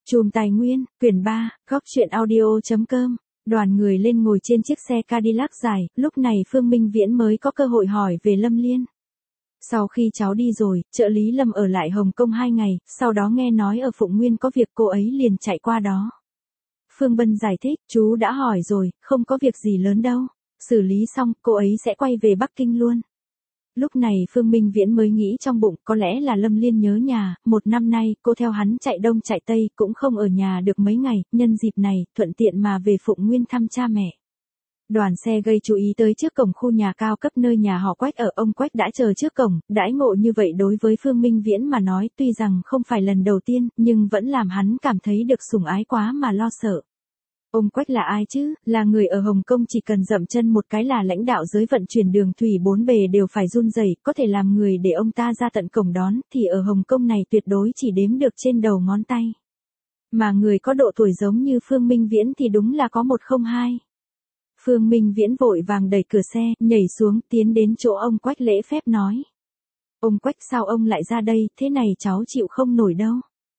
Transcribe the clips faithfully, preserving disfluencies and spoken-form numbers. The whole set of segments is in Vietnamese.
Chùm Tài Nguyên, quyển ba, góc truyện audio.com. Đoàn người lên ngồi trên chiếc xe Cadillac dài, lúc này Phương Minh Viễn mới có cơ hội hỏi về Lâm Liên. Sau khi cháu đi rồi, trợ lý Lâm ở lại Hồng Kông hai ngày, sau đó nghe nói ở Phụng Nguyên có việc cô ấy liền chạy qua đó. Phương Bân giải thích, chú đã hỏi rồi, không có việc gì lớn đâu. Xử lý xong, cô ấy sẽ quay về Bắc Kinh luôn. Lúc này Phương Minh Viễn mới nghĩ trong bụng, có lẽ là Lâm Liên nhớ nhà, một năm nay, cô theo hắn chạy đông chạy tây, cũng không ở nhà được mấy ngày, nhân dịp này, thuận tiện mà về Phụng Nguyên thăm cha mẹ. Đoàn xe gây chú ý tới trước cổng khu nhà cao cấp nơi nhà họ Quách ở, ông Quách đã chờ trước cổng, đãi ngộ như vậy đối với Phương Minh Viễn mà nói, tuy rằng không phải lần đầu tiên, nhưng vẫn làm hắn cảm thấy được sủng ái quá mà lo sợ. Ông Quách là ai chứ, là người ở Hồng Kông chỉ cần dậm chân một cái là lãnh đạo giới vận chuyển đường thủy bốn bề đều phải run rẩy, có thể làm người để ông ta ra tận cổng đón, thì ở Hồng Kông này tuyệt đối chỉ đếm được trên đầu ngón tay. Mà người có độ tuổi giống như Phương Minh Viễn thì đúng là có một không hai. Phương Minh Viễn vội vàng đẩy cửa xe, nhảy xuống, tiến đến chỗ ông Quách lễ phép nói. Ông Quách, sao ông lại ra đây, thế này cháu chịu không nổi đâu.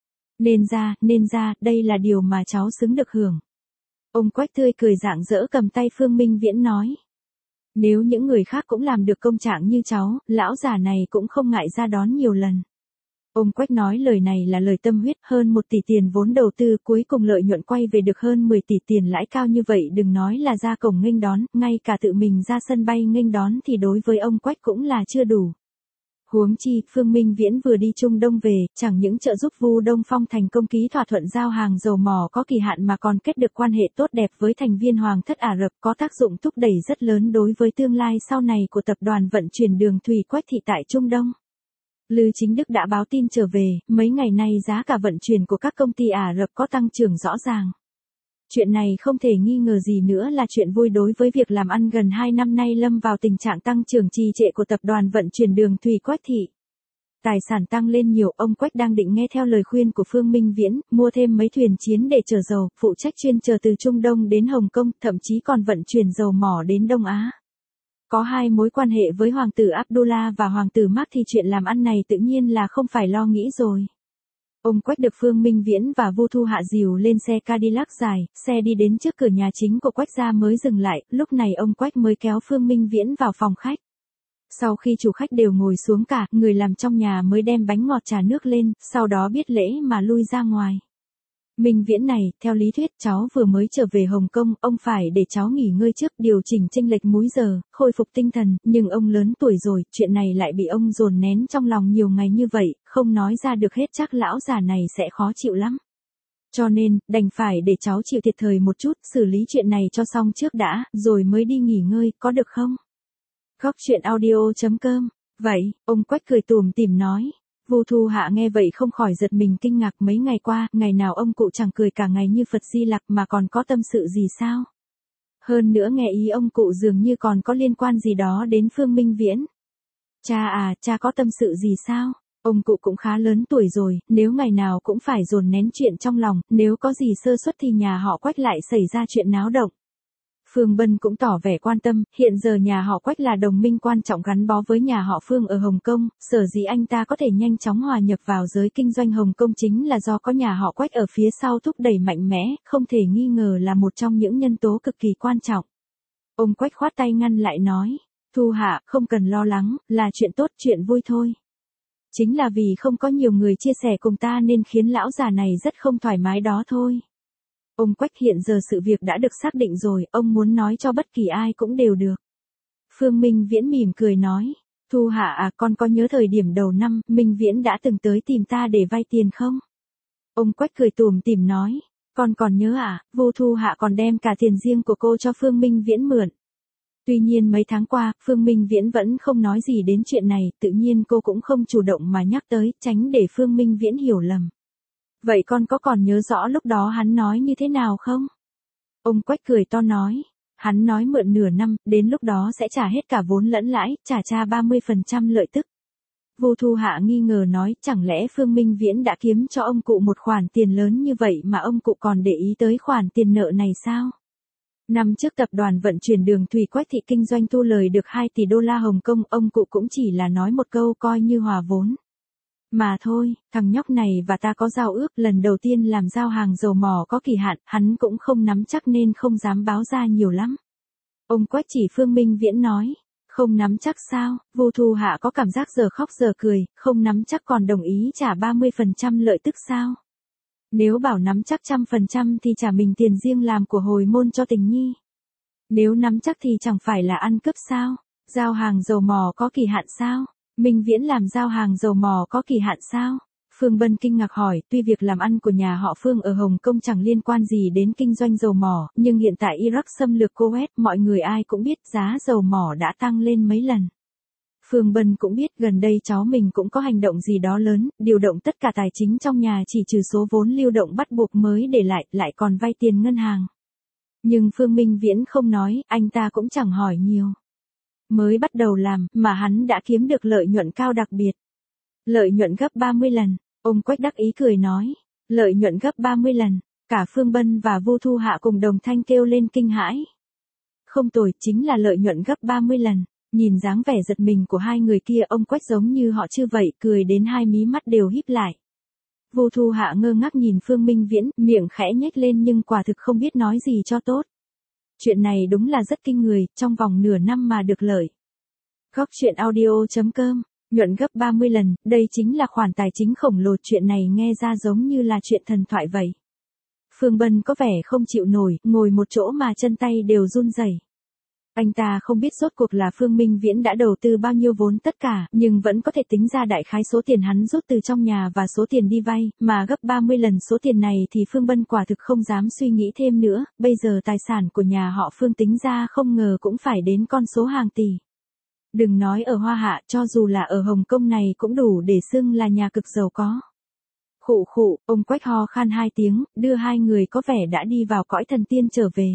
Nên ra, nên ra, đây là điều mà cháu xứng được hưởng. Ông Quách tươi cười rạng rỡ cầm tay Phương Minh Viễn nói. Nếu những người khác cũng làm được công trạng như cháu, lão già này cũng không ngại ra đón nhiều lần. Ông Quách nói lời này là lời tâm huyết, hơn một tỷ tiền vốn đầu tư, cuối cùng lợi nhuận quay về được hơn mười tỷ tiền lãi cao như vậy, đừng nói là ra cổng nghênh đón, ngay cả tự mình ra sân bay nghênh đón thì đối với ông Quách cũng là chưa đủ. Huống chi, Phương Minh Viễn vừa đi Trung Đông về, chẳng những trợ giúp Vu Đông Phong thành công ký thỏa thuận giao hàng dầu mỏ có kỳ hạn mà còn kết được quan hệ tốt đẹp với thành viên Hoàng thất Ả Rập, có tác dụng thúc đẩy rất lớn đối với tương lai sau này của tập đoàn vận chuyển đường thủy Quách thị tại Trung Đông. Lư Chính Đức đã báo tin trở về, mấy ngày nay giá cả vận chuyển của các công ty Ả Rập có tăng trưởng rõ ràng. Chuyện này không thể nghi ngờ gì nữa là chuyện vui đối với việc làm ăn gần hai năm nay lâm vào tình trạng tăng trưởng trì trệ của tập đoàn vận chuyển đường thủy Quách thị. Tài sản tăng lên nhiều, ông Quách đang định nghe theo lời khuyên của Phương Minh Viễn, mua thêm mấy thuyền chiến để chở dầu, phụ trách chuyên chở từ Trung Đông đến Hồng Kông, thậm chí còn vận chuyển dầu mỏ đến Đông Á. Có hai mối quan hệ với Hoàng tử Abdullah và Hoàng tử Mark thì chuyện làm ăn này tự nhiên là không phải lo nghĩ rồi. Ông Quách được Phương Minh Viễn và Vu Thu Hạ dìu lên xe Cadillac dài, xe đi đến trước cửa nhà chính của Quách gia mới dừng lại, lúc này ông Quách mới kéo Phương Minh Viễn vào phòng khách. Sau khi chủ khách đều ngồi xuống cả, người làm trong nhà mới đem bánh ngọt trà nước lên, sau đó biết lễ mà lui ra ngoài. Minh Viễn này, theo lý thuyết cháu vừa mới trở về Hồng Kông, ông phải để cháu nghỉ ngơi trước, điều chỉnh chênh lệch múi giờ, khôi phục tinh thần, nhưng ông lớn tuổi rồi, chuyện này lại bị ông dồn nén trong lòng nhiều ngày như vậy, không nói ra được hết chắc lão già này sẽ khó chịu lắm. Cho nên, đành phải để cháu chịu thiệt thời một chút, xử lý chuyện này cho xong trước đã, rồi mới đi nghỉ ngơi, có được không? Góc truyện audio.com. Vậy, ông Quách cười tủm tỉm nói. Vu Thu Hạ nghe vậy không khỏi giật mình kinh ngạc, mấy ngày qua, ngày nào ông cụ chẳng cười cả ngày như Phật Di Lặc mà còn có tâm sự gì sao? Hơn nữa nghe ý ông cụ dường như còn có liên quan gì đó đến Phương Minh Viễn. Cha à, cha có tâm sự gì sao? Ông cụ cũng khá lớn tuổi rồi, nếu ngày nào cũng phải dồn nén chuyện trong lòng, nếu có gì sơ suất thì nhà họ Quách lại xảy ra chuyện náo động. Phương Bân cũng tỏ vẻ quan tâm, hiện giờ nhà họ Quách là đồng minh quan trọng gắn bó với nhà họ Phương ở Hồng Kông, sở dĩ anh ta có thể nhanh chóng hòa nhập vào giới kinh doanh Hồng Kông chính là do có nhà họ Quách ở phía sau thúc đẩy mạnh mẽ, không thể nghi ngờ là một trong những nhân tố cực kỳ quan trọng. Ông Quách khoát tay ngăn lại nói, Thu Hạ, không cần lo lắng, là chuyện tốt, chuyện vui thôi. Chính là vì không có nhiều người chia sẻ cùng ta nên khiến lão già này rất không thoải mái đó thôi. Ông Quách, hiện giờ sự việc đã được xác định rồi, ông muốn nói cho bất kỳ ai cũng đều được. Phương Minh Viễn mỉm cười nói, Thu Hạ à, con có nhớ thời điểm đầu năm, Minh Viễn đã từng tới tìm ta để vay tiền không? Ông Quách cười tủm tỉm nói, con còn nhớ à, Vu Thu Hạ còn đem cả tiền riêng của cô cho Phương Minh Viễn mượn. Tuy nhiên mấy tháng qua, Phương Minh Viễn vẫn không nói gì đến chuyện này, tự nhiên cô cũng không chủ động mà nhắc tới, tránh để Phương Minh Viễn hiểu lầm. Vậy con có còn nhớ rõ lúc đó hắn nói như thế nào không? Ông Quách cười to nói, hắn nói mượn nửa năm, đến lúc đó sẽ trả hết cả vốn lẫn lãi, trả cha ba mươi phần trăm lợi tức. Vu Thu Hạ nghi ngờ nói, chẳng lẽ Phương Minh Viễn đã kiếm cho ông cụ một khoản tiền lớn như vậy mà ông cụ còn để ý tới khoản tiền nợ này sao? Năm trước tập đoàn vận chuyển đường thủy Quách thị kinh doanh thu lời được hai tỷ đô la Hồng Kông, ông cụ cũng chỉ là nói một câu coi như hòa vốn. Mà thôi, thằng nhóc này và ta có giao ước, lần đầu tiên làm giao hàng dầu mỏ có kỳ hạn, hắn cũng không nắm chắc nên không dám báo ra nhiều lắm. Ông Quách chỉ Phương Minh Viễn nói, không nắm chắc sao? Vô Thu Hạ có cảm giác giờ khóc giờ cười, không nắm chắc còn đồng ý trả ba mươi phần trăm lợi tức sao? Nếu bảo nắm chắc trăm phần trăm thì trả mình tiền riêng làm của hồi môn cho tình nhi. Nếu nắm chắc thì chẳng phải là ăn cướp sao? Giao hàng dầu mỏ có kỳ hạn sao? Minh Viễn làm giao hàng dầu mỏ có kỳ hạn sao? Phương Bân kinh ngạc hỏi, tuy việc làm ăn của nhà họ Phương ở Hồng Kông chẳng liên quan gì đến kinh doanh dầu mỏ, nhưng hiện tại Iraq xâm lược Kuwait, mọi người ai cũng biết giá dầu mỏ đã tăng lên mấy lần. Phương Bân cũng biết gần đây cháu mình cũng có hành động gì đó lớn, điều động tất cả tài chính trong nhà chỉ trừ số vốn lưu động bắt buộc mới để lại, lại còn vay tiền ngân hàng. Nhưng Phương Minh Viễn không nói, anh ta cũng chẳng hỏi nhiều. Mới bắt đầu làm, mà hắn đã kiếm được lợi nhuận cao đặc biệt. Lợi nhuận gấp ba mươi lần, ông Quách đắc ý cười nói. Lợi nhuận gấp ba mươi lần, cả Phương Bân và Vô Thu Hạ cùng đồng thanh kêu lên kinh hãi. Không tồi, chính là lợi nhuận gấp ba mươi lần. Nhìn dáng vẻ giật mình của hai người kia, ông Quách giống như họ chưa vậy, cười đến hai mí mắt đều híp lại. Vô Thu Hạ ngơ ngác nhìn Phương Minh Viễn, miệng khẽ nhếch lên nhưng quả thực không biết nói gì cho tốt. Chuyện này đúng là rất kinh người, trong vòng nửa năm mà được lợi. Góc truyện audio chấm com, nhuận gấp ba mươi lần, đây chính là khoản tài chính khổng lồ, chuyện này nghe ra giống như là chuyện thần thoại vậy. Phương Bân có vẻ không chịu nổi, ngồi một chỗ mà chân tay đều run rẩy. Anh ta không biết rốt cuộc là Phương Minh Viễn đã đầu tư bao nhiêu vốn tất cả, nhưng vẫn có thể tính ra đại khái số tiền hắn rút từ trong nhà và số tiền đi vay, mà gấp ba mươi lần số tiền này thì Phương Bân quả thực không dám suy nghĩ thêm nữa, bây giờ tài sản của nhà họ Phương tính ra không ngờ cũng phải đến con số hàng tỷ. Đừng nói ở Hoa Hạ, cho dù là ở Hồng Kông này cũng đủ để xưng là nhà cực giàu có. Khụ khụ, ông Quách ho khan hai tiếng, đưa hai người có vẻ đã đi vào cõi thần tiên trở về.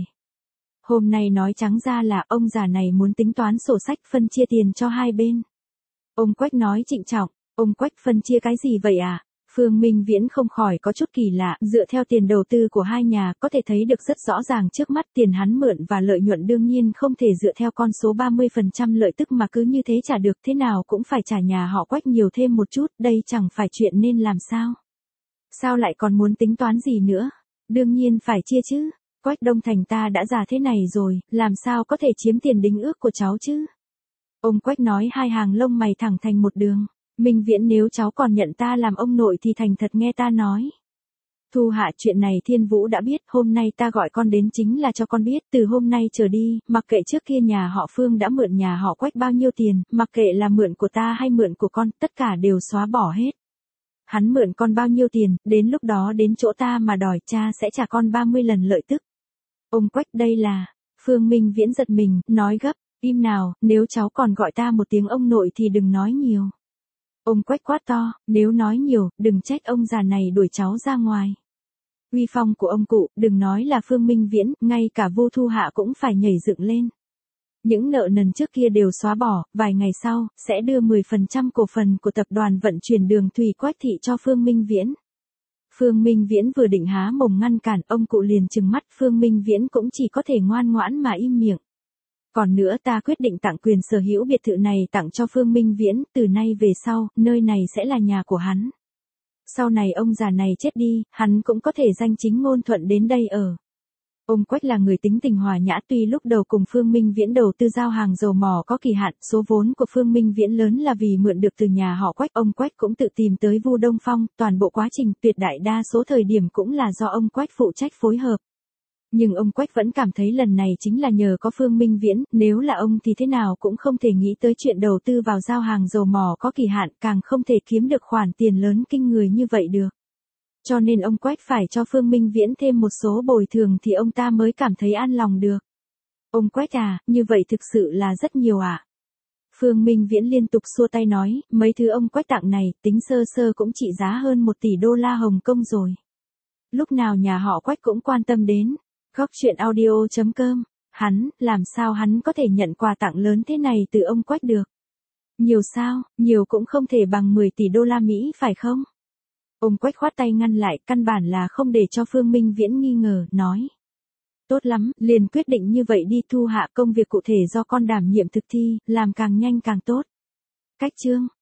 Hôm nay nói trắng ra là ông già này muốn tính toán sổ sách phân chia tiền cho hai bên. Ông Quách nói trịnh trọng, ông Quách phân chia cái gì vậy à? Phương Minh Viễn không khỏi có chút kỳ lạ, dựa theo tiền đầu tư của hai nhà có thể thấy được rất rõ ràng trước mắt tiền hắn mượn và lợi nhuận đương nhiên không thể dựa theo con số ba mươi phần trăm lợi tức mà cứ như thế trả được, thế nào cũng phải trả nhà họ Quách nhiều thêm một chút, đây chẳng phải chuyện nên làm sao? Sao lại còn muốn tính toán gì nữa? Đương nhiên phải chia chứ. Quách Đông Thành ta đã già thế này rồi, làm sao có thể chiếm tiền đính ước của cháu chứ? Ông Quách nói hai hàng lông mày thẳng thành một đường. Minh Viễn, nếu cháu còn nhận ta làm ông nội thì thành thật nghe ta nói. Thu Hạ, chuyện này Thiên Vũ đã biết, hôm nay ta gọi con đến chính là cho con biết, từ hôm nay trở đi, mặc kệ trước kia nhà họ Phương đã mượn nhà họ Quách bao nhiêu tiền, mặc kệ là mượn của ta hay mượn của con, tất cả đều xóa bỏ hết. Hắn mượn con bao nhiêu tiền, đến lúc đó đến chỗ ta mà đòi, cha sẽ trả con ba mươi lần lợi tức. Ông Quách, đây là... Phương Minh Viễn giật mình, nói gấp, im nào, nếu cháu còn gọi ta một tiếng ông nội thì đừng nói nhiều. Ông Quách quát to, nếu nói nhiều, đừng trách ông già này đuổi cháu ra ngoài. Uy phong của ông cụ, đừng nói là Phương Minh Viễn, ngay cả Vô Thu Hạ cũng phải nhảy dựng lên. Những nợ nần trước kia đều xóa bỏ, vài ngày sau, sẽ đưa mười phần trăm cổ phần của tập đoàn vận chuyển đường thủy Quách thị cho Phương Minh Viễn. Phương Minh Viễn vừa định há mồm ngăn cản, ông cụ liền trừng mắt, Phương Minh Viễn cũng chỉ có thể ngoan ngoãn mà im miệng. Còn nữa, ta quyết định tặng quyền sở hữu biệt thự này tặng cho Phương Minh Viễn, từ nay về sau, nơi này sẽ là nhà của hắn. Sau này ông già này chết đi, hắn cũng có thể danh chính ngôn thuận đến đây ở. Ông Quách là người tính tình hòa nhã, tuy lúc đầu cùng Phương Minh Viễn đầu tư giao hàng dầu mỏ có kỳ hạn, số vốn của Phương Minh Viễn lớn là vì mượn được từ nhà họ Quách, ông Quách cũng tự tìm tới Vu Đông Phong, toàn bộ quá trình tuyệt đại đa số thời điểm cũng là do ông Quách phụ trách phối hợp. Nhưng ông Quách vẫn cảm thấy lần này chính là nhờ có Phương Minh Viễn, nếu là ông thì thế nào cũng không thể nghĩ tới chuyện đầu tư vào giao hàng dầu mỏ có kỳ hạn, càng không thể kiếm được khoản tiền lớn kinh người như vậy được. Cho nên ông Quách phải cho Phương Minh Viễn thêm một số bồi thường thì ông ta mới cảm thấy an lòng được. Ông Quách à, như vậy thực sự là rất nhiều ạ. À? Phương Minh Viễn liên tục xua tay nói, mấy thứ ông Quách tặng này, tính sơ sơ cũng trị giá hơn một tỷ đô la Hồng Kông rồi. Lúc nào nhà họ Quách cũng quan tâm đến. Góc truyện audio chấm com, hắn, làm sao hắn có thể nhận quà tặng lớn thế này từ ông Quách được? Nhiều sao, nhiều cũng không thể bằng mười tỷ đô la Mỹ phải không? Ông Quách khoát tay ngăn lại, căn bản là không để cho Phương Minh Viễn nghi ngờ, nói. Tốt lắm, liền quyết định như vậy đi. Thu Hạ, công việc cụ thể do con đảm nhiệm thực thi, làm càng nhanh càng tốt. Cách chương.